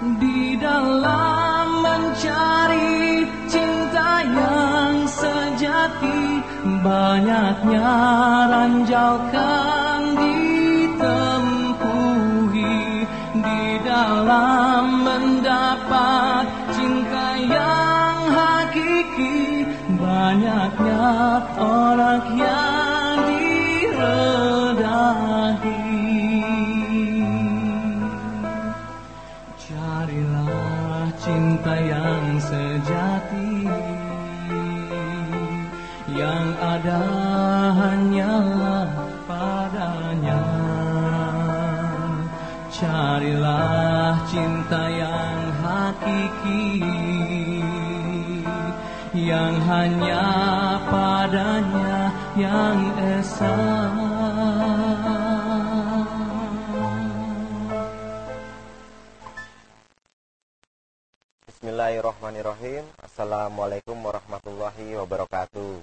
di dalam mencari cinta yang sejati. Banyaknya ranjau kan ditempuhi di dalam mendapat cinta yang hakiki. Banyaknya orang yang diredahi. Carilah cinta yang sejati, yang ada hanyalah padanya. Carilah cinta yang hakiki, yang hanya padanya yang esa. Bismillahirrahmanirrahim. Assalamualaikum warahmatullahi wabarakatuh.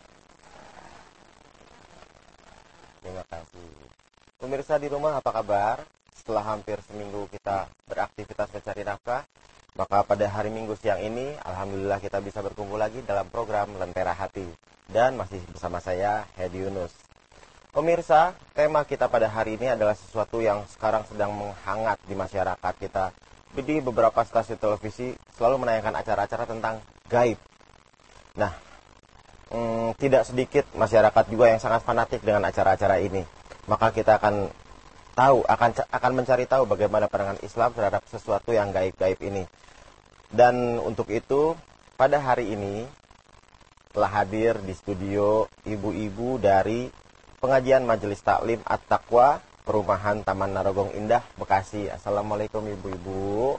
Terima kasih. Pemirsa di rumah, apa kabar? Setelah hampir seminggu kita beraktivitas mencari nafkah, maka pada hari Minggu siang ini, alhamdulillah kita bisa berkumpul lagi dalam program Lentera Hati. Dan masih bersama saya, Hedi Yunus. Pemirsa, tema kita pada hari ini adalah sesuatu yang sekarang sedang menghangat di masyarakat kita. Di beberapa stasiun televisi selalu menayangkan acara-acara tentang gaib. Nah, tidak sedikit masyarakat juga yang sangat fanatik dengan acara-acara ini. Maka kita akan mencari tahu bagaimana pandangan Islam terhadap sesuatu yang gaib-gaib ini. Dan untuk itu, pada hari ini telah hadir di studio ibu-ibu dari pengajian Majelis Taklim At-Taqwa Perumahan Taman Narogong Indah, Bekasi. Assalamualaikum ibu-ibu.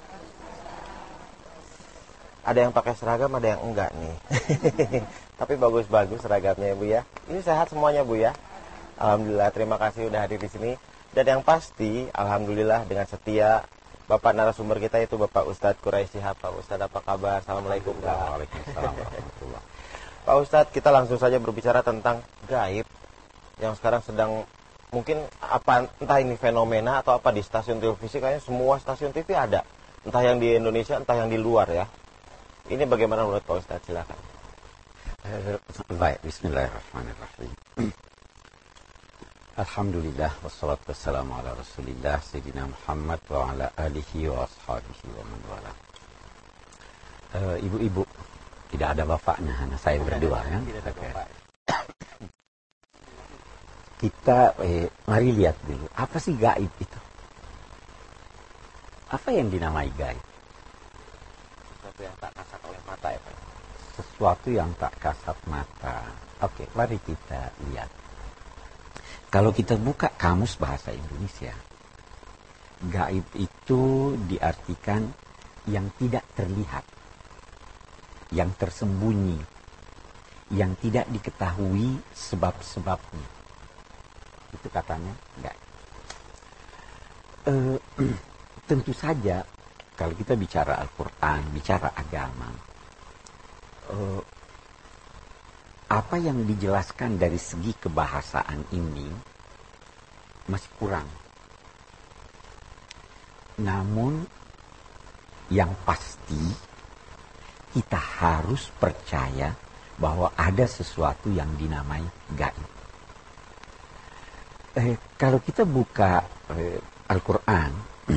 Ada yang pakai seragam, ada yang enggak nih. Tapi bagus-bagus seragamnya ibu ya. Ini sehat semuanya bu ya. Alhamdulillah, terima kasih udah hadir di sini. Dan yang pasti, alhamdulillah dengan setia Bapak narasumber kita itu Bapak Ustadz Quraisy Shihab. Pak Ustadz, apa kabar? Assalamualaikum. Waalaikumsalam warahmatullahi. Pak Ustadz, kita langsung saja berbicara tentang gaib yang sekarang sedang mungkin entah ini fenomena atau apa di stasiun televisi. Kayaknya semua stasiun TV ada, entah yang di Indonesia entah yang di luar ya. Ini bagaimana menurut Pak Ustadz? Silakan. Baik, bismillahirrahmanirrahim. Alhamdulillah wassalatu wassalamu ala Rasulillah Sayyidina Muhammad wa ala alihi wa ashabihi wa man wala. Ibu-ibu, tidak ada bapaknya, hanya saya berdua ya. Kita mari lihat dulu, apa sih gaib itu? Apa yang dinamai gaib? Sesuatu yang tak kasat oleh mata ya Pak. Sesuatu yang tak kasat mata. Oke, mari kita lihat. Kalau kita buka kamus bahasa Indonesia, gaib itu diartikan yang tidak terlihat, yang tersembunyi, yang tidak diketahui sebab-sebabnya. Itu katanya enggak. Tentu saja kalau kita bicara Al-Quran, bicara agama, apa yang dijelaskan dari segi kebahasaan ini masih kurang. Namun yang pasti kita harus percaya bahwa ada sesuatu yang dinamai gaib. Kalau kita buka Al-Quran,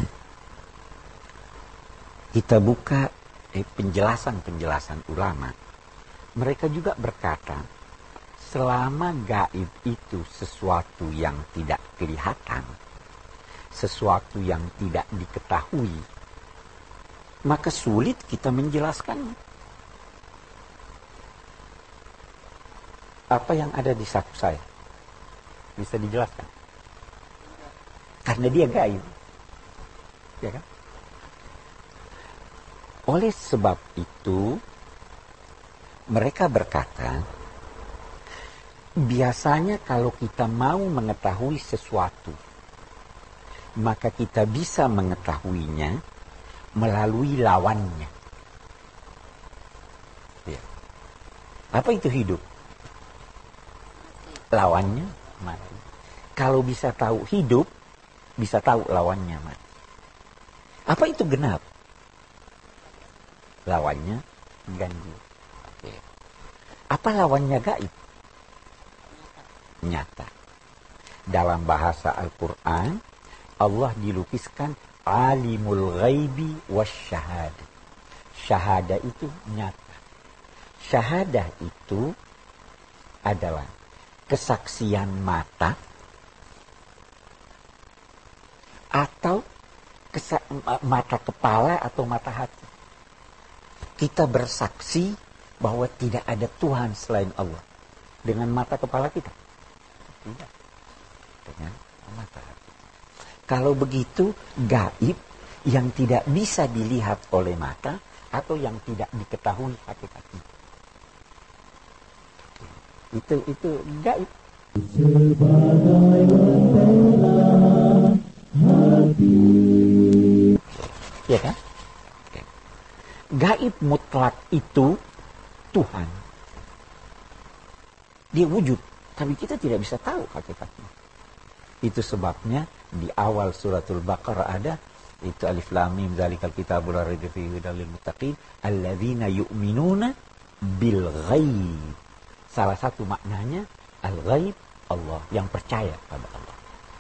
kita buka penjelasan-penjelasan ulama, mereka juga berkata, selama gaib itu sesuatu yang tidak kelihatan, sesuatu yang tidak diketahui, maka sulit kita menjelaskannya. Apa yang ada di saku saya? Bisa dijelaskan? Karena dia gaib. Ya kan? Oleh sebab itu, mereka berkata, biasanya kalau kita mau mengetahui sesuatu, maka kita bisa mengetahuinya melalui lawannya. Ya. Apa itu hidup? Lawannya mati. Kalau bisa tahu hidup, bisa tahu lawannya mati. Apa itu genap? lawannya ganjil. Oke. Apa lawannya gaib? Nyata. Dalam bahasa Al-Quran, Allah dilukiskan alimul ghaibi wasyahada. Syahada itu nyata. Syahadah itu adalah kesaksian mata atau mata kepala atau mata hati. Kita bersaksi bahwa tidak ada Tuhan selain Allah. Dengan mata kepala kita? Tidak. Dengan mata hati. Kalau begitu, gaib yang tidak bisa dilihat oleh mata atau yang tidak diketahui hakikatnya. Itu gaib. Ya kan? Gaib mutlak itu Tuhan. Dia wujud, tapi kita tidak bisa tahu hakikatnya. Itu sebabnya di awal suratul Baqarah ada itu alif lam mim zalikal kitabul la raiba fihi hudal lil muttaqin alladzina yu'minuna bil ghaib. Salah satu maknanya al-ghaib Allah, yang percaya pada Allah.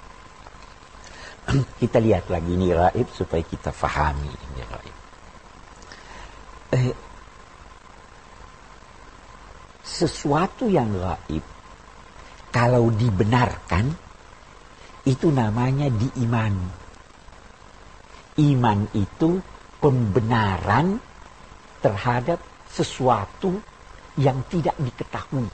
Kita lihat lagi ini gaib supaya kita fahami ini gaib. Sesuatu yang gaib kalau dibenarkan itu namanya diimani. Iman itu pembenaran terhadap sesuatu yang tidak diketahui.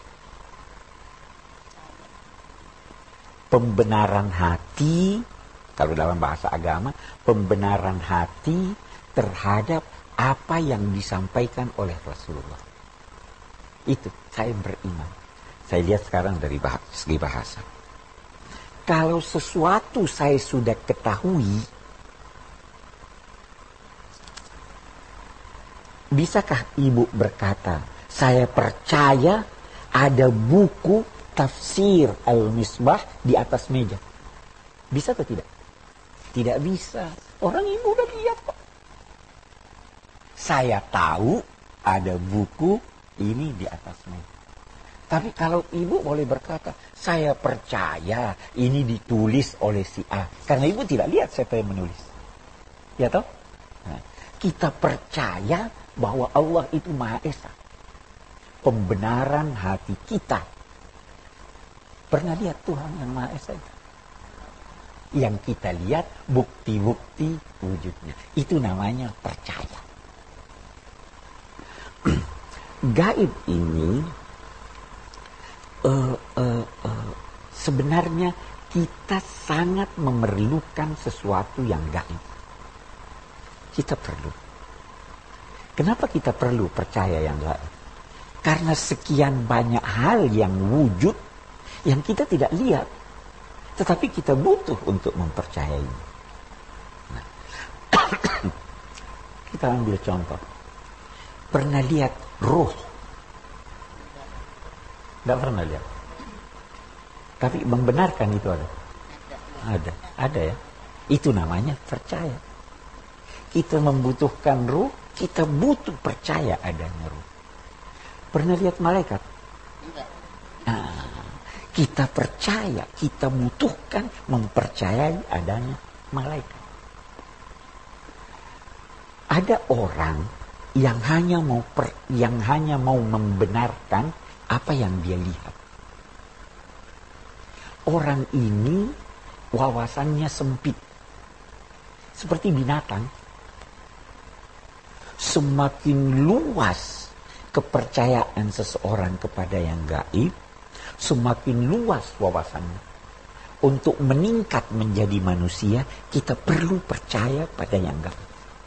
Pembenaran hati, kalau dalam bahasa agama, pembenaran hati terhadap apa yang disampaikan oleh Rasulullah. Itu, saya beriman. Saya lihat sekarang dari segi bahasa. Kalau sesuatu saya sudah ketahui, bisakah ibu berkata, saya percaya ada buku tafsir Al-Misbah di atas meja? Bisa atau tidak? Tidak bisa. Orang ibu udah lihat kok. Saya tahu ada buku ini di atas meja. Tapi kalau ibu boleh berkata, saya percaya ini ditulis oleh si A. Karena ibu tidak lihat siapa yang menulis. Ya toh? Nah, kita percaya bahwa Allah itu Maha Esa. Pembenaran hati kita. Pernah lihat Tuhan yang Maha Esa itu? Yang kita lihat bukti-bukti wujudnya. Itu namanya percaya. Gaib ini sebenarnya kita sangat memerlukan sesuatu yang gaib. Kita perlu. Kenapa kita perlu percaya yang gaib? Karena sekian banyak hal yang wujud yang kita tidak lihat, tetapi kita butuh untuk mempercayainya. Nah, kita ambil contoh. Pernah lihat ruh? Tidak pernah lihat. Tapi membenarkan itu ada. Ada ya. Itu namanya percaya. Kita membutuhkan ruh, kita butuh percaya adanya ruh. Pernah lihat malaikat? Nah, kita percaya, kita butuhkan mempercayai adanya malaikat. Ada orang yang hanya mau membenarkan apa yang dia lihat. Orang ini wawasannya sempit. Seperti binatang. Semakin luas kepercayaan seseorang kepada yang gaib, semakin luas wawasannya. Untuk meningkat menjadi manusia, kita perlu percaya pada yang gaib.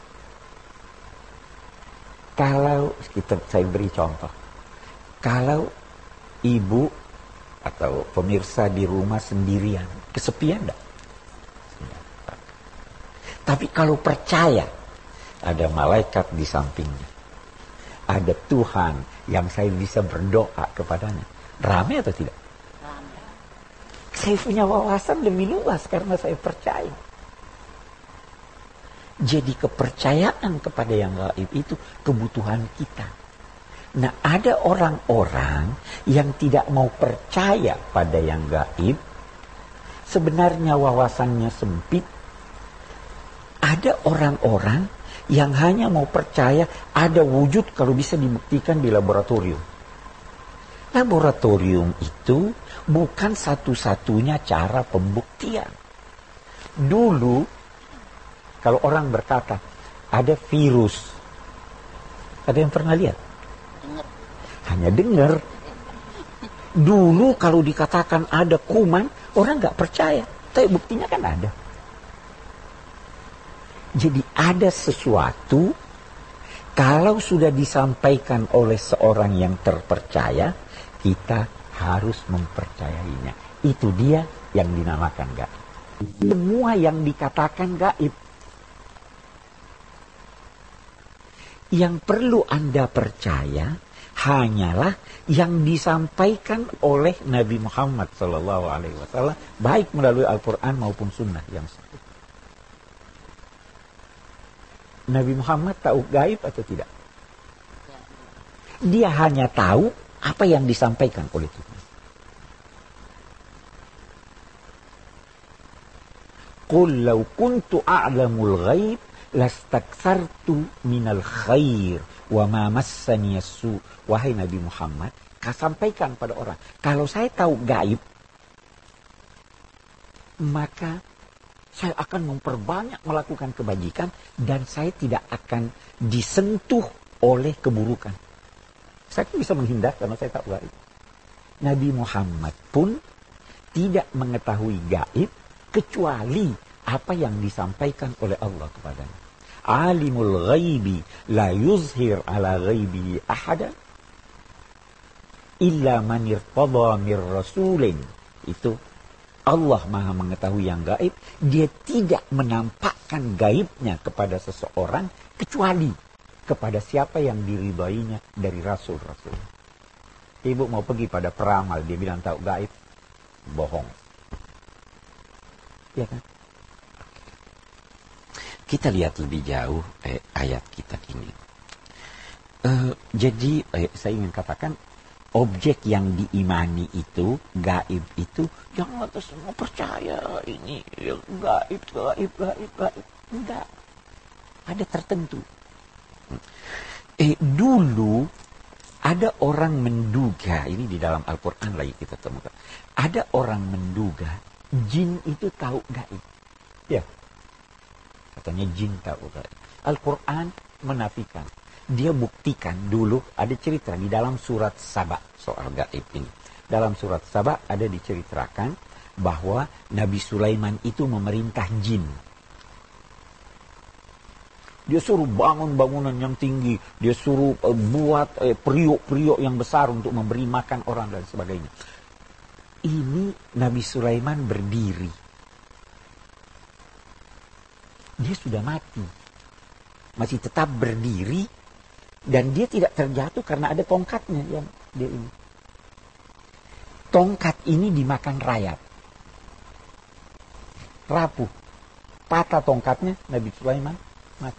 Kalau saya beri contoh. Kalau ibu atau pemirsa di rumah sendirian, kesepian enggak? Tapi kalau percaya ada malaikat di sampingnya, ada Tuhan yang saya bisa berdoa kepadanya, ramai atau tidak? Ramai. Saya punya wawasan lebih luas karena saya percaya. Jadi kepercayaan kepada yang gaib itu kebutuhan kita. Nah, ada orang-orang yang tidak mau percaya pada yang gaib. Sebenarnya wawasannya sempit. Ada orang-orang yang hanya mau percaya ada wujud kalau bisa dibuktikan di laboratorium. Laboratorium itu bukan satu-satunya cara pembuktian. Dulu, kalau orang berkata, ada virus. Ada yang pernah lihat? Hanya dengar. Dulu kalau dikatakan ada kuman, orang nggak percaya. Tapi buktinya kan ada. Jadi ada sesuatu, kalau sudah disampaikan oleh seorang yang terpercaya, kita harus mempercayainya. Itu dia yang dinamakan gaib. Semua yang dikatakan gaib, yang perlu Anda percaya hanyalah yang disampaikan oleh Nabi Muhammad SAW, baik melalui Al-Quran maupun Sunnah yang sahih. Nabi Muhammad tahu gaib atau tidak? Dia hanya tahu apa yang disampaikan oleh Tuhan. Qul law kuntu a'lamul ghaib lastaksartu minal khair wa ma massani as-su. Wahai Nabi Muhammad, sampaikan pada orang, kalau saya tahu gaib, maka saya akan memperbanyak melakukan kebajikan dan saya tidak akan disentuh oleh keburukan. Saya bisa menghindar karena saya tahu gaib. Nabi Muhammad pun tidak mengetahui gaib kecuali apa yang disampaikan oleh Allah kepadanya. Alimul ghaibi la yuzhir ala ghaibihi ahada illa man irtada mir rasulin. Itu Allah Maha mengetahui yang gaib. Dia tidak menampakkan gaibnya kepada seseorang kecuali kepada siapa yang diridainya dari rasul-rasul. Ibu mau pergi pada peramal, dia bilang tahu gaib, bohong. Ya kan? Kita lihat lebih jauh ayat kita ini. Jadi saya ingin katakan, objek yang diimani itu, gaib itu, jangan atas semua percaya ini gaib. Enggak. Ada tertentu. Dulu ada orang menduga, ini di dalam Al-Quran lagi kita temukan. Ada orang menduga jin itu tahu gaib. Ya. Katanya jin tahu gaib. Al-Quran menafikan. Dia buktikan dulu, ada cerita di dalam surat Saba soal gaib ini. Dalam surat Saba ada diceritakan bahwa Nabi Sulaiman itu memerintah jin. Dia suruh bangun bangunan yang tinggi. Dia suruh buat periuk-periuk yang besar untuk memberi makan orang dan sebagainya. Ini Nabi Sulaiman berdiri. Dia sudah mati. Masih tetap berdiri. Dan dia tidak terjatuh karena ada tongkatnya. Dia ini. Tongkat ini dimakan rayap. Rapuh. Patah tongkatnya Nabi Sulaiman mati.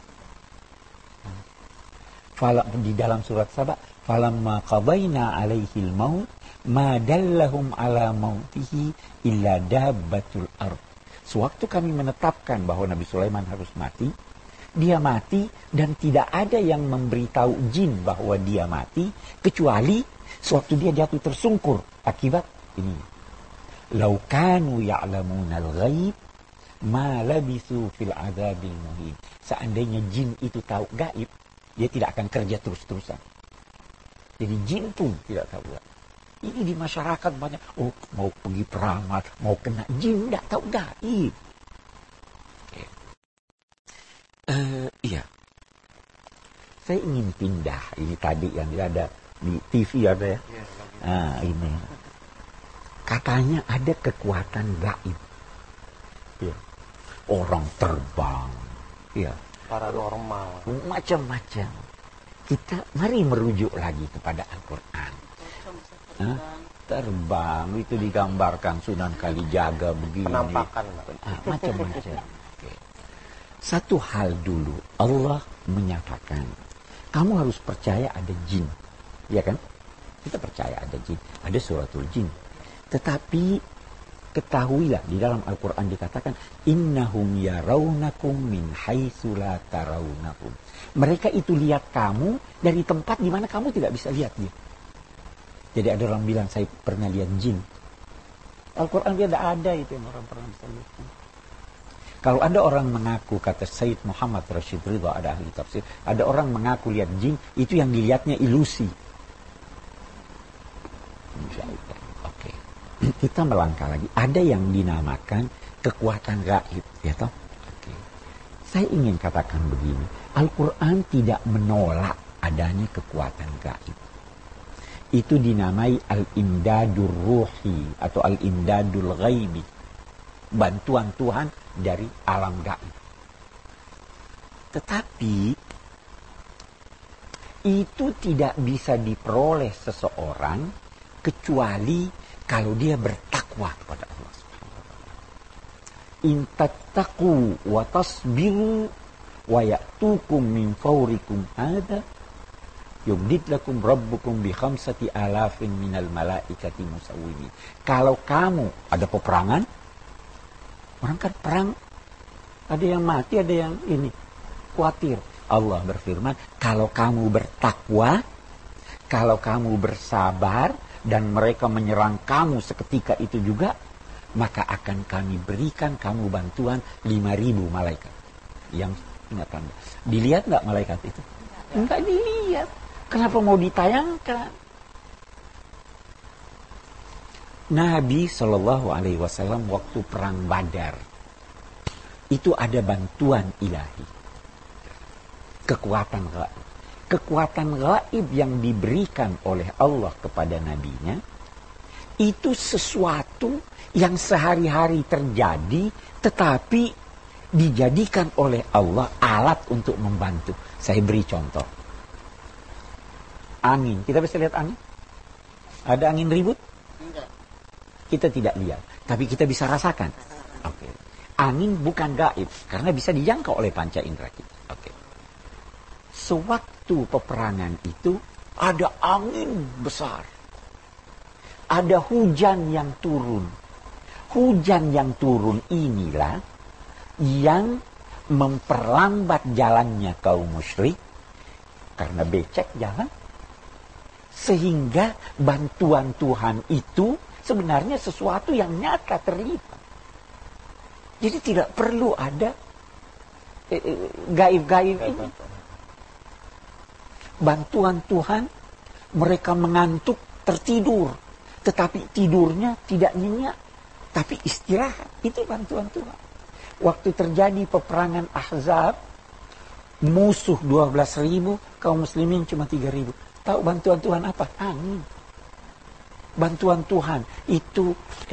Di dalam surat Saba, falamma qadaina alaihil maut ma dallahum ala mautihi illa dabbatul ard. Sewaktu kami menetapkan bahwa Nabi Sulaiman harus mati, dia mati dan tidak ada yang memberitahu jin bahwa dia mati kecuali sewaktu dia jatuh tersungkur akibat ini. Lau kanu ya'lamunal ghaib ma labisu fil adzabil muhin. Seandainya jin itu tahu gaib, dia tidak akan kerja terus-terusan. Jadi jin pun tidak tahu gaib. Ini di masyarakat banyak, mau pergi peramal, mau kena jin, tidak tahu gaib. Iya. Saya ingin pindah, ini tadi yang ada di TV ada ya. Ini. Katanya ada kekuatan gaib. Ya. Orang terbang. Ya. Paranormal. Macam-macam. Kita mari merujuk lagi kepada Al-Quran. Terbang itu digambarkan Sunan Kalijaga begini. Penampakan. Macam-macam. Satu hal dulu, Allah menyatakan, kamu harus percaya ada jin. Ya kan? Kita percaya ada jin. Ada suratul jin. Tetapi ketahuilah, di dalam Al-Quran dikatakan, innahum yarawnakum min haitsu la tarawnahum. Mereka itu lihat kamu dari tempat di mana kamu tidak bisa lihat dia. Jadi ada orang bilang, saya pernah lihat jin. Al-Quran dia tidak ada itu yang orang pernah bisa lihat. Kalau ada orang mengaku, kata Sayyid Muhammad Rashid Ridha, ada ahli tafsir, ada orang mengaku lihat jin, itu yang dilihatnya ilusi. Oke. Kita melangkah lagi. Ada yang dinamakan kekuatan gaib, ya toh? Oke. Saya ingin katakan begini, Al-Quran tidak menolak adanya kekuatan gaib. Itu dinamai al-imdadur ruhi atau al-imdadul ghaibi. Bantuan Tuhan dari alam gaib. Tetapi itu tidak bisa diperoleh seseorang kecuali kalau dia bertakwa kepada Allah Subhanahu wa taala. In tattaqu wa tasbiru wa ya'tukum min fawrikum hadza yumdidlakum rabbukum bi 5,000 minal malaikati musawwimin. Kalau kamu ada peperangan, orang kan perang, ada yang mati, ada yang ini, khawatir. Allah berfirman, kalau kamu bertakwa, kalau kamu bersabar, dan mereka menyerang kamu seketika itu juga, maka akan kami berikan kamu bantuan 5.000 malaikat. Yang ingat Anda, dilihat nggak malaikat itu? Enggak dilihat. Kenapa mau ditayangkan? Nabi SAW waktu perang Badar itu ada bantuan ilahi, kekuatan gaib. Kekuatan gaib yang diberikan oleh Allah kepada nabinya itu sesuatu yang sehari-hari terjadi, tetapi dijadikan oleh Allah alat untuk membantu. Saya beri contoh. Angin, kita bisa lihat angin? Ada angin ribut? Enggak. Kita tidak lihat, tapi kita bisa rasakan. Oke. Angin bukan gaib karena bisa dijangkau oleh panca indera kita. Oke. Sewaktu peperangan itu ada angin besar. Ada hujan yang turun. Hujan yang turun inilah yang memperlambat jalannya kaum musyrik karena becek jalan. Sehingga bantuan Tuhan itu sebenarnya sesuatu yang nyata terlihat. Jadi tidak perlu ada gaib-gaib ini. Bantuan Tuhan, mereka mengantuk, tertidur. Tetapi tidurnya tidak nyenyak, tapi istirahat. Itu bantuan Tuhan. Waktu terjadi peperangan Ahzab, musuh 12.000, kaum muslimin cuma 3.000. Tahu bantuan Tuhan apa? Angin. Bantuan Tuhan itu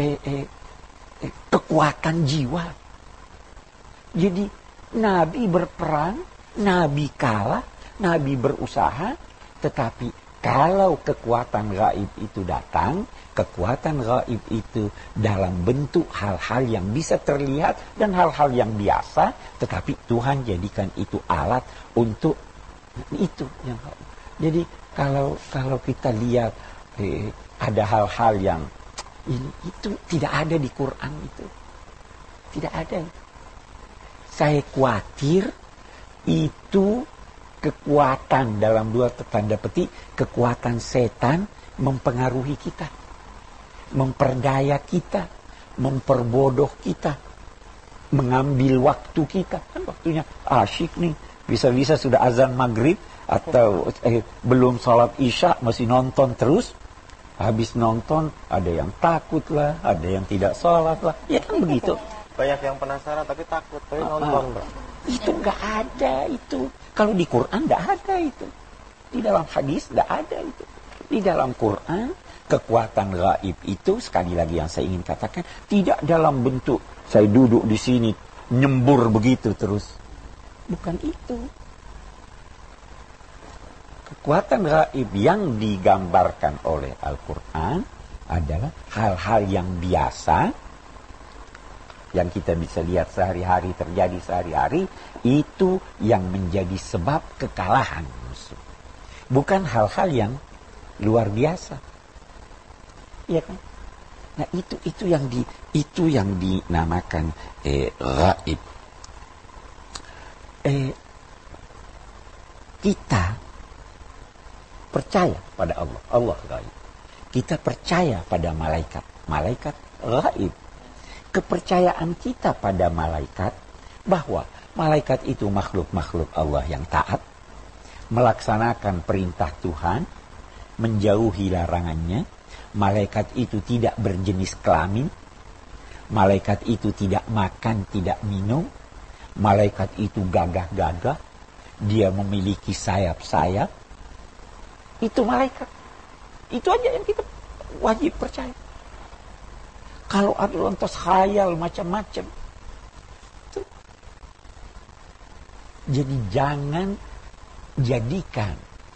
kekuatan jiwa. Jadi Nabi berperang, Nabi kalah, Nabi berusaha, tetapi kalau kekuatan gaib itu datang, kekuatan gaib itu dalam bentuk hal-hal yang bisa terlihat dan hal-hal yang biasa, tetapi Tuhan jadikan itu alat untuk itu yang gaib. Jadi kalau kita lihat ada hal-hal yang ini itu tidak ada di Quran itu. Tidak ada. Saya khawatir itu kekuatan dalam dua tanda petik, kekuatan setan mempengaruhi kita. Memperdaya kita, memperbodoh kita, mengambil waktu kita. Kan waktunya asyik nih, bisa-bisa sudah azan maghrib atau belum sholat isya masih nonton terus. Habis nonton ada yang takut lah, ada yang tidak sholat lah, ya kan begitu. Banyak yang penasaran tapi takut, tapi nonton. Itu nggak ada itu. Kalau di Quran nggak ada itu. Di dalam hadis nggak ada itu. Di dalam Quran kekuatan gaib itu, sekali lagi yang saya ingin katakan, tidak dalam bentuk saya duduk di sini nyembur begitu terus. Bukan itu. Kekuatan gaib yang digambarkan oleh Al-Quran adalah hal-hal yang biasa yang kita bisa lihat sehari-hari, terjadi sehari-hari, itu yang menjadi sebab kekalahan musuh. Bukan hal-hal yang luar biasa. Iya kan? Nah, itu yang dinamakan gaib. Kita percaya pada Allah, Allah gaib. Kita percaya pada malaikat, malaikat gaib. Kepercayaan kita pada malaikat, bahwa malaikat itu makhluk-makhluk Allah yang taat, melaksanakan perintah Tuhan, menjauhi larangannya. Malaikat itu tidak berjenis kelamin, malaikat itu tidak makan, tidak minum, malaikat itu gagah-gagah, dia memiliki sayap-sayap. Itu malaikat. Itu aja yang kita wajib percaya. Kalau ada lantas khayal macam-macam. Jadi jangan jadikan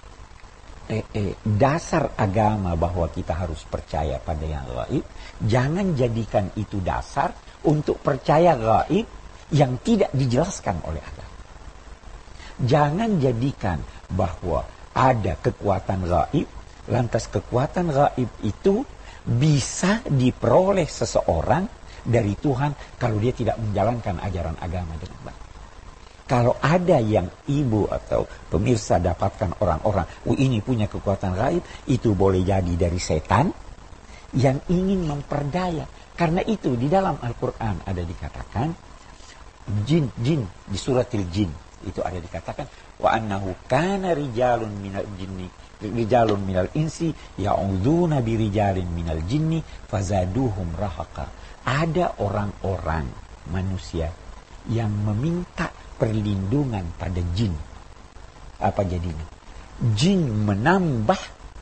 dasar agama bahwa kita harus percaya pada yang gaib. Jangan jadikan itu dasar untuk percaya gaib yang tidak dijelaskan oleh agama. Jangan jadikan bahwa ada kekuatan gaib, lantas kekuatan gaib itu bisa diperoleh seseorang dari Tuhan kalau dia tidak menjalankan ajaran agama dengan baik. Kalau ada yang ibu atau pemirsa dapatkan orang-orang, ini punya kekuatan gaib, itu boleh jadi dari setan yang ingin memperdaya. Karena itu di dalam Al-Quran ada dikatakan, jin di suratil jin itu ada dikatakan, wa annahu kana rijalun minal jinni, rijalun minal insi ya'udzuuna birijalin minal jinni fazaduhum rahaqa. Ada orang-orang manusia yang meminta perlindungan pada jin. Apa jadinya? Jin menambah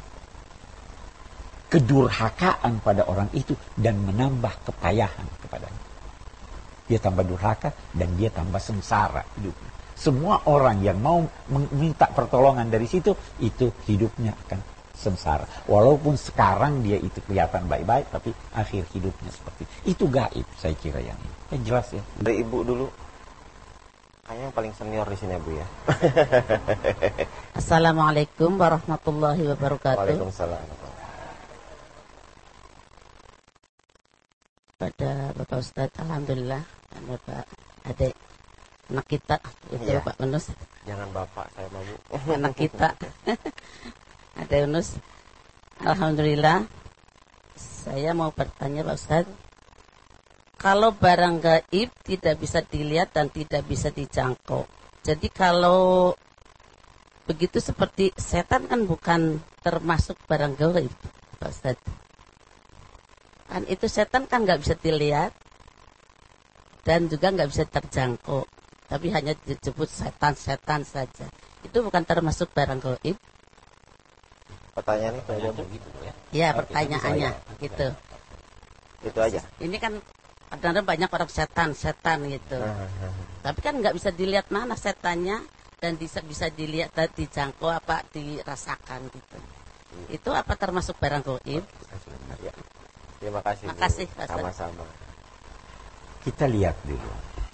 kedurhakaan pada orang itu dan menambah kepayahan kepadanya. Dia tambah durhaka dan dia tambah sengsara hidupnya. Semua orang yang mau meminta pertolongan dari situ, itu hidupnya akan sengsara. Walaupun sekarang dia itu kelihatan baik-baik, tapi akhir hidupnya seperti itu. Itu gaib, saya kira yang ini. Yang jelas ya. Dari ibu dulu, kayaknya yang paling senior di sini, Bu ya. Assalamualaikum warahmatullahi wabarakatuh. Waalaikumsalam. Pada Bapak Ustadz, alhamdulillah, dan Bapak adik, anak kita itu ya. Pak Yunus. Jangan bapak, saya mau Bu. Anak kita ada Yunus. Alhamdulillah. Saya mau bertanya Pak Ustadz, kalau barang gaib tidak bisa dilihat dan tidak bisa dijangkau, jadi kalau begitu seperti setan kan bukan termasuk barang gaib Pak Ustadz. Kan itu setan kan nggak bisa dilihat dan juga nggak bisa terjangkau, tapi hanya disebut setan-setan saja. Itu bukan termasuk barang gaib. Pertanyaannya saja begitu ya. Ya, pertanyaannya gitu. Itu aja. Ini kan kadang-kadang banyak orang setan gitu. Tapi kan nggak bisa dilihat mana setannya dan bisa dilihat dan dijangkau apa dirasakan gitu. Itu apa termasuk barang gaib? Ya. Terima kasih. Terima kasih, Bu. Pak. Sama-sama. Kita lihat dulu.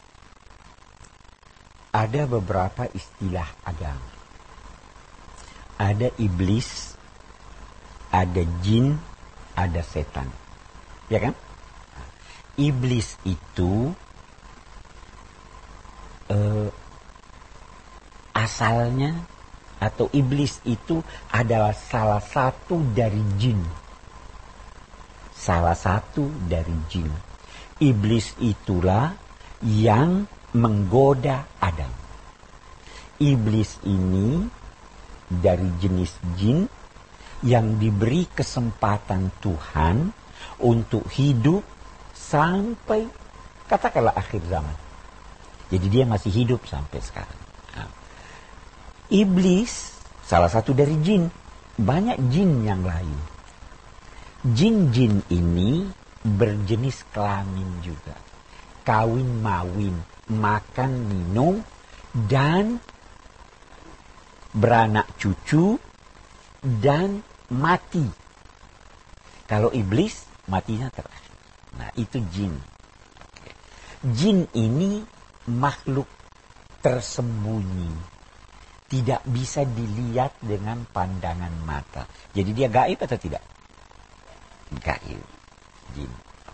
Ada beberapa istilah agama. Ada iblis, ada jin, ada setan. Ya kan? Iblis itu asalnya atau iblis itu adalah salah satu dari jin. Salah satu dari jin. Iblis itulah yang menggoda Adam. Iblis ini dari jenis jin yang diberi kesempatan Tuhan untuk hidup sampai katakanlah akhir zaman. Jadi dia masih hidup sampai sekarang. Nah, iblis salah satu dari jin. Banyak jin yang lain. Jin-jin ini berjenis kelamin juga. Kawin mawin, makan minum, dan beranak cucu, dan mati. Kalau iblis, matinya terakhir. Nah, itu jin. Oke. Jin ini makhluk tersembunyi, tidak bisa dilihat dengan pandangan mata. Jadi dia gaib atau tidak? Gaib. Jin.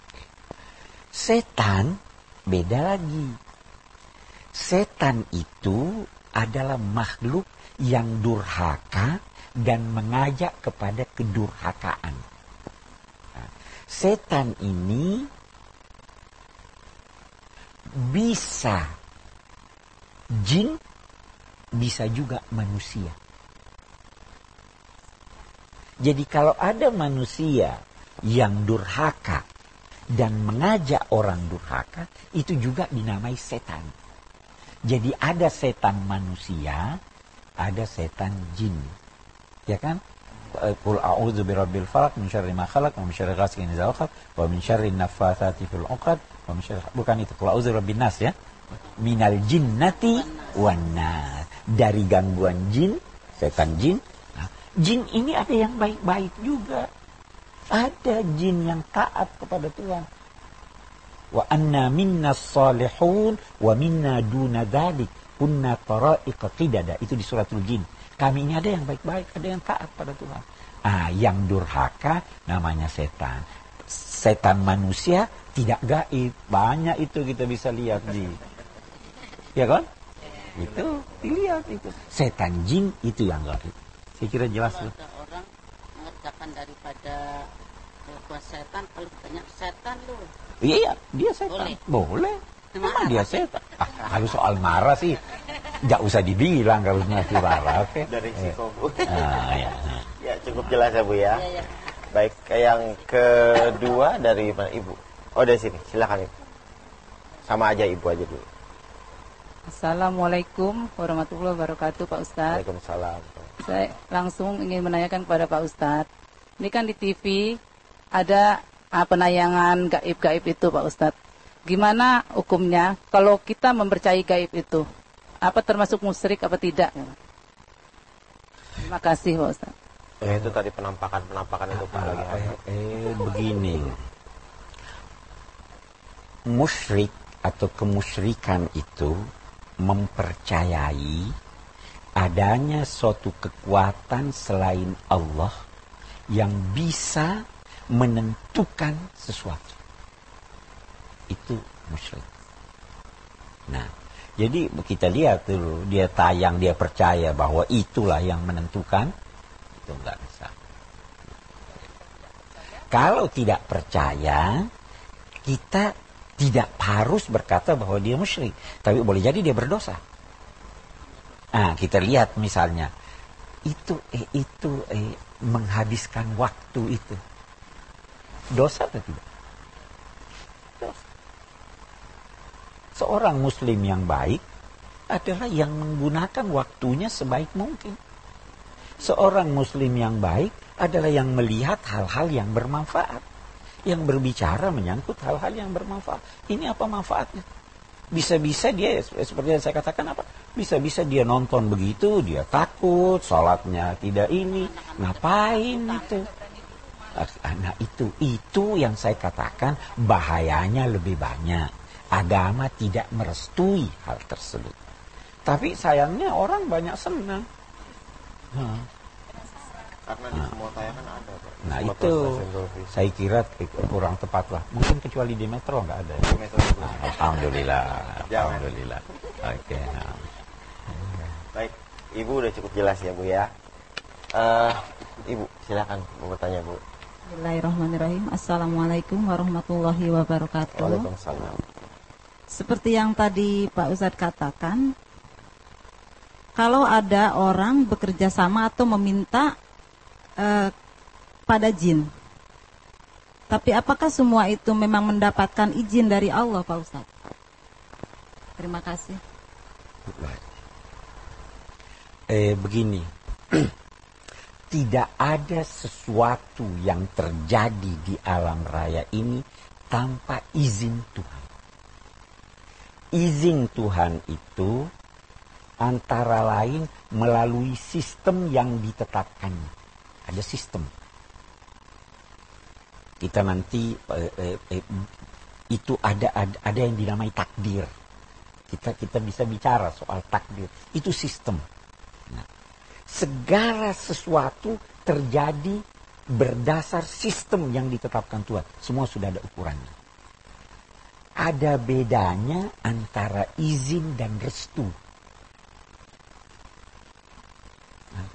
Setan beda lagi. Setan itu adalah makhluk yang durhaka dan mengajak kepada kedurhakaan. Nah, setan ini bisa jin, bisa juga manusia. Jadi kalau ada manusia yang durhaka dan mengajak orang durhaka, itu juga dinamai setan. Jadi ada setan manusia, ada setan jin. Ya kan? Qul a'udzu birabbil falaq min syarri ma khalaq wa min syarri ghasiqin idza waqab wa min syarri naffatsati fil 'uqad wa min syarri, bukan itu, qul a'udzu birabbin nas ya. Minal jinnati wan nas. Dari gangguan jin, setan jin. Nah, jin ini ada yang baik-baik juga. Ada jin yang taat kepada Tuhan. Wa anna minnas salihun wa minna duna dzalik kunna tara'iqa qidada. Itu di suratul jin. Kami ini ada yang baik-baik, ada yang taat pada Tuhan. Ah, yang durhaka namanya setan. Setan manusia tidak gaib. Banyak itu kita bisa lihat di. Ya kan? Itu dilihat itu. Setan jin itu yang gaib. Saya kira jelas tuh. Ada orang mengerjakan daripada buat setan, kalau ditanya setan lu. Iya, dia setan. Boleh. Memang dia setan. Kalau soal marah sih, nggak usah dibilang kalau masih marah. Oke. Dari Siko, Bu. Ya. Ya, cukup jelas ya, Bu ya. Iya. Baik, yang kedua dari mana, Ibu? Oh, dari sini. Silakan, Ibu. Sama aja Ibu aja dulu. Assalamualaikum warahmatullahi wabarakatuh, Pak Ustadz. Waalaikumsalam. Saya langsung ingin menanyakan kepada Pak Ustadz. Ini kan di TV ada penayangan gaib-gaib itu, Pak Ustadz. Gimana hukumnya kalau kita mempercayai gaib itu? Apa termasuk musyrik apa tidak? Terima kasih, Pak Ustadz. Itu tadi penampakan itu Pak lagi. Begini. Musyrik atau kemusyrikan itu mempercayai adanya suatu kekuatan selain Allah yang bisa menentukan sesuatu. Itu musyrik. Nah, jadi kita lihat dulu, dia tayang, dia percaya bahwa itulah yang menentukan, itu enggak bisa. Kalau tidak percaya, kita tidak harus berkata bahwa dia musyrik, tapi boleh jadi dia berdosa. Nah, kita lihat misalnya itu menghabiskan waktu itu dosa atau tidak? Dosa. Seorang muslim yang baik adalah yang menggunakan waktunya sebaik mungkin. Seorang muslim yang baik adalah yang melihat hal-hal yang bermanfaat, yang berbicara menyangkut hal-hal yang bermanfaat. Ini apa manfaatnya? Bisa-bisa dia, seperti yang saya katakan apa? Bisa-bisa dia nonton begitu, dia takut, sholatnya tidak ini, ngapain itu? Nah itu yang saya katakan bahayanya lebih banyak. Agama tidak merestui hal tersebut. Tapi sayangnya orang banyak senang. Karena di semua tayangan ada, Pak. Nah itu saya kira kurang tepat lah. Mungkin kecuali di Metro nggak ada. Alhamdulillah. Alhamdulillah. Oke. Baik, Ibu udah cukup jelas ya, Bu ya. Ibu silakan mau bertanya, Bu. Bismillahirrahmanirrahim. Assalamualaikum warahmatullahi wabarakatuh. Waalaikumsalam. Seperti yang tadi Pak Ustadz katakan, kalau ada orang bekerja sama atau meminta pada jin, tapi apakah semua itu memang mendapatkan izin dari Allah, Pak Ustadz? Terima kasih. Begini, tidak ada sesuatu yang terjadi di alam raya ini tanpa izin Tuhan. Izin Tuhan itu antara lain melalui sistem yang ditetapkannya. Ada sistem. Kita nanti itu ada yang dinamai takdir. Kita bisa bicara soal takdir. Itu sistem. Nah, segala sesuatu terjadi berdasar sistem yang ditetapkan Tuhan. Semua sudah ada ukurannya. Ada bedanya antara izin dan restu. Nah,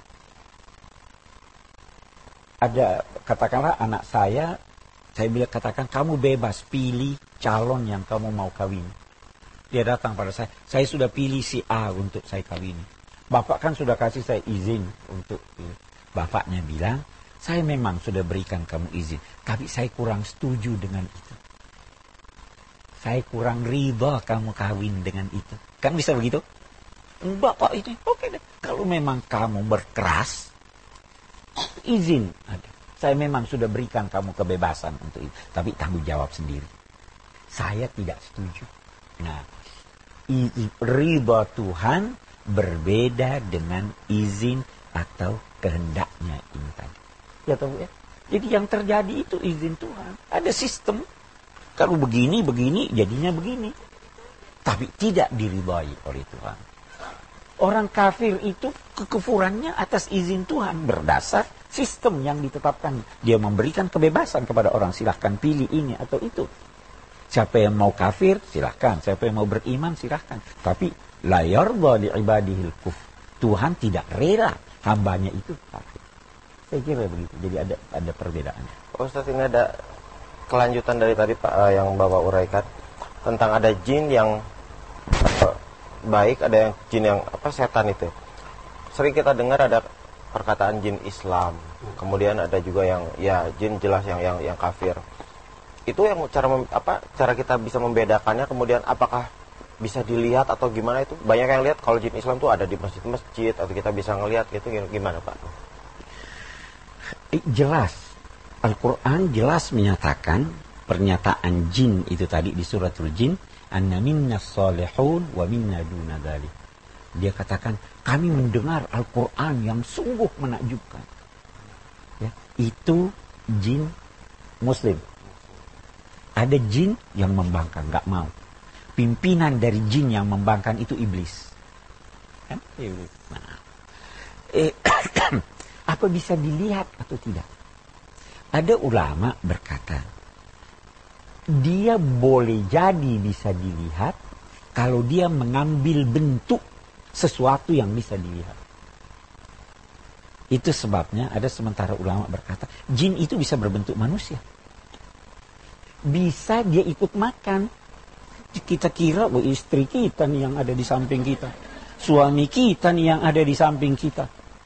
ada, katakanlah anak saya bilang katakan kamu bebas pilih calon yang kamu mau kawin. Dia datang pada saya sudah pilih si A untuk saya kawin. Bapak kan sudah kasih saya izin untuk pilih. Bapaknya bilang, saya memang sudah berikan kamu izin, tapi saya kurang setuju dengan itu. Saya kurang ridha kamu kawin dengan itu. Kan bisa begitu? Bapak itu, oke deh. Kalau memang kamu berkeras, izin ada. Saya memang sudah berikan kamu kebebasan untuk itu. Tapi tanggung jawab sendiri. Saya tidak setuju. Nah, ridha Tuhan berbeda dengan izin atau kehendaknya ini tadi. Ya tahu ya? Jadi yang terjadi itu izin Tuhan. Ada sistem. Kalau begini, jadinya begini. Tapi tidak diridhai oleh Tuhan. Orang kafir itu kekufurannya atas izin Tuhan berdasar sistem yang ditetapkan. Dia memberikan kebebasan kepada orang, silahkan pilih ini atau itu. Siapa yang mau kafir, silahkan. Siapa yang mau beriman, silahkan. Tapi la yarda li ibadihil kufr. Tuhan tidak rela hambanya itu kafir. Saya kira begitu. Jadi ada perbedaannya. Ustaz, ini ada kelanjutan dari tadi Pak yang Bapak uraikan tentang ada jin yang baik, ada yang jin yang setan itu. Sering kita dengar ada perkataan jin Islam, kemudian ada juga yang jin jelas yang kafir. Itu yang cara kita bisa membedakannya, kemudian apakah bisa dilihat atau gimana itu? Banyak yang lihat kalau jin Islam tuh ada di masjid-masjid atau kita bisa ngelihat gitu, gimana Pak? Jelas. Al-Quran jelas menyatakan pernyataan jin itu tadi di suratul jin, anna minna salihun wa minna duna dzalik. Dia katakan kami mendengar Al-Quran yang sungguh menakjubkan. Ya, itu jin Muslim. Ada jin yang membangkang, nggak mau. Pimpinan dari jin yang membangkang itu iblis. Kan? Nah. Apa bisa dilihat atau tidak? Ada ulama berkata, dia boleh jadi bisa dilihat kalau dia mengambil bentuk sesuatu yang bisa dilihat. Itu sebabnya ada sementara ulama berkata, jin itu bisa berbentuk manusia. Bisa dia ikut makan. Kita kira istri kita nih yang ada di samping kita. Suami kita nih yang ada di samping kita.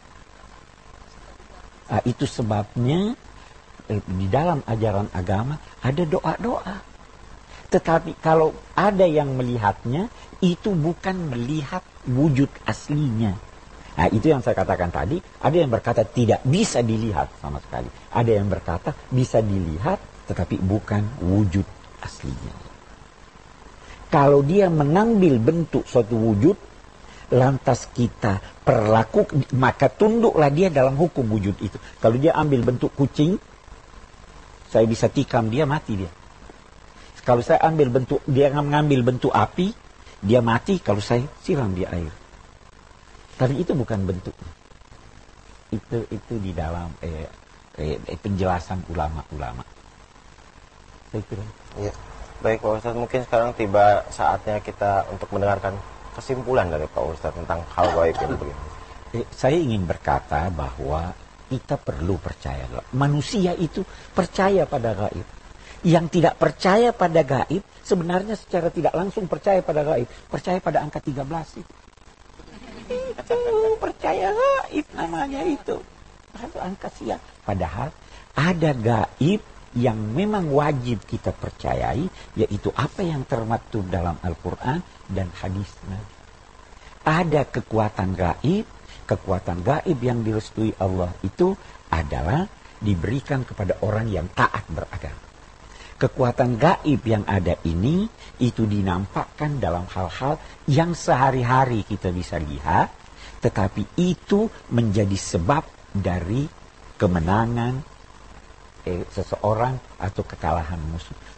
Nah, itu sebabnya di dalam ajaran agama ada doa-doa. Tetapi kalau ada yang melihatnya, itu bukan melihat wujud aslinya. Nah, itu yang saya katakan tadi. Ada yang berkata tidak bisa dilihat sama sekali. Ada yang berkata bisa dilihat, tetapi bukan wujud aslinya. Kalau dia mengambil bentuk suatu wujud, lantas kita perlakukan, maka tunduklah dia dalam hukum wujud itu. Kalau dia ambil bentuk kucing, saya bisa tikam dia, mati dia. Kalau saya dia mengambil bentuk api, dia mati kalau saya siram dia air. Tapi itu bukan bentuknya. Itu di dalam penjelasan ulama-ulama. Saya kira. Ya. Baik Pak Ustadz, mungkin sekarang tiba saatnya kita untuk mendengarkan kesimpulan dari Pak Ustadz tentang hal gaib ini. Saya ingin berkata bahwa kita perlu percaya. Manusia itu percaya pada gaib. Yang tidak percaya pada gaib sebenarnya secara tidak langsung percaya pada gaib. Percaya pada angka 13 itu. Itu percaya gaib namanya itu. Itu angka siap. Padahal ada gaib yang memang wajib kita percayai, yaitu apa yang termaktub dalam Al-Quran dan hadis Nabi. Ada kekuatan gaib yang direstui Allah itu adalah diberikan kepada orang yang taat beragama. Kekuatan gaib yang ada ini itu dinampakkan dalam hal-hal yang sehari-hari kita bisa lihat, tetapi itu menjadi sebab dari kemenangan seseorang atau kekalahan musuh.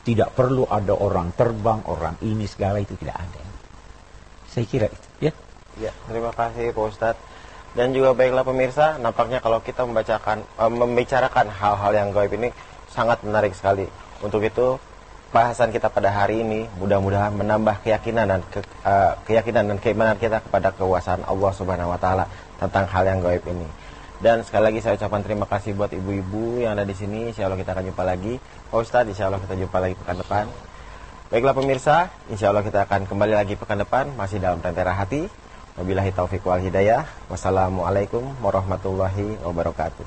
Tidak perlu ada orang terbang, orang ini segala itu tidak ada. Saya kira itu, ya. Ya, terima kasih Pak Ustadz. Dan juga baiklah pemirsa, nampaknya kalau kita membicarakan hal-hal yang gaib ini sangat menarik sekali. Untuk itu, bahasan kita pada hari ini mudah-mudahan menambah keyakinan dan keimanan kita kepada kekuasaan Allah Subhanahu wa taala tentang hal yang gaib ini. Dan sekali lagi saya ucapkan terima kasih buat ibu-ibu yang ada di sini. Insya Allah kita akan jumpa lagi. Pak Ustadz, insya Allah kita jumpa lagi pekan depan. Baiklah pemirsa, insya Allah kita akan kembali lagi pekan depan masih dalam Tentera Hati. Wabillahi taufiq wal hidayah. Wassalamualaikum warahmatullahi wabarakatuh.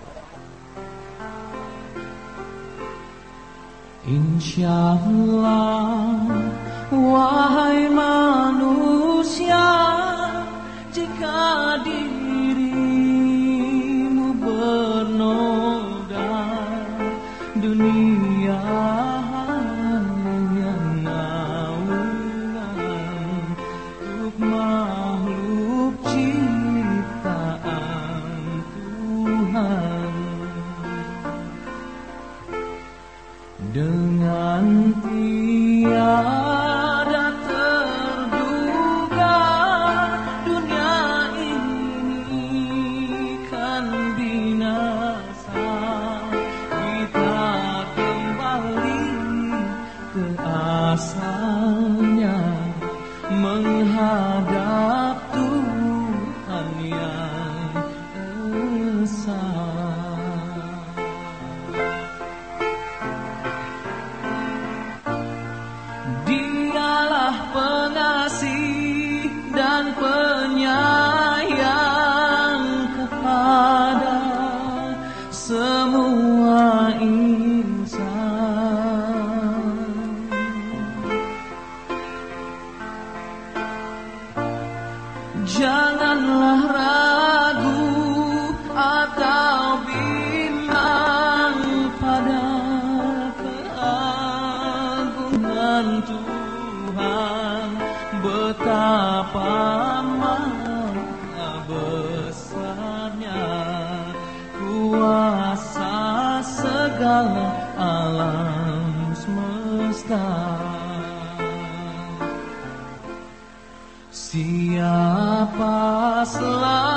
Insyaallah, wahai manusia, jika dirimu bernoda, dunia hanya naungan untuk makhluk ciptaan Tuhan. Dengan tiada terduga dunia ini kan binasa. Kita kembali ke asalnya, menghadap Tuhan yang esa. Dialah pengasih dan penyayang kepada semua insan. Janganlah ragu atau bimbang pada keagungan Tuhan, betapa maha besarnya kuasa segala alam semesta. Siapa selalu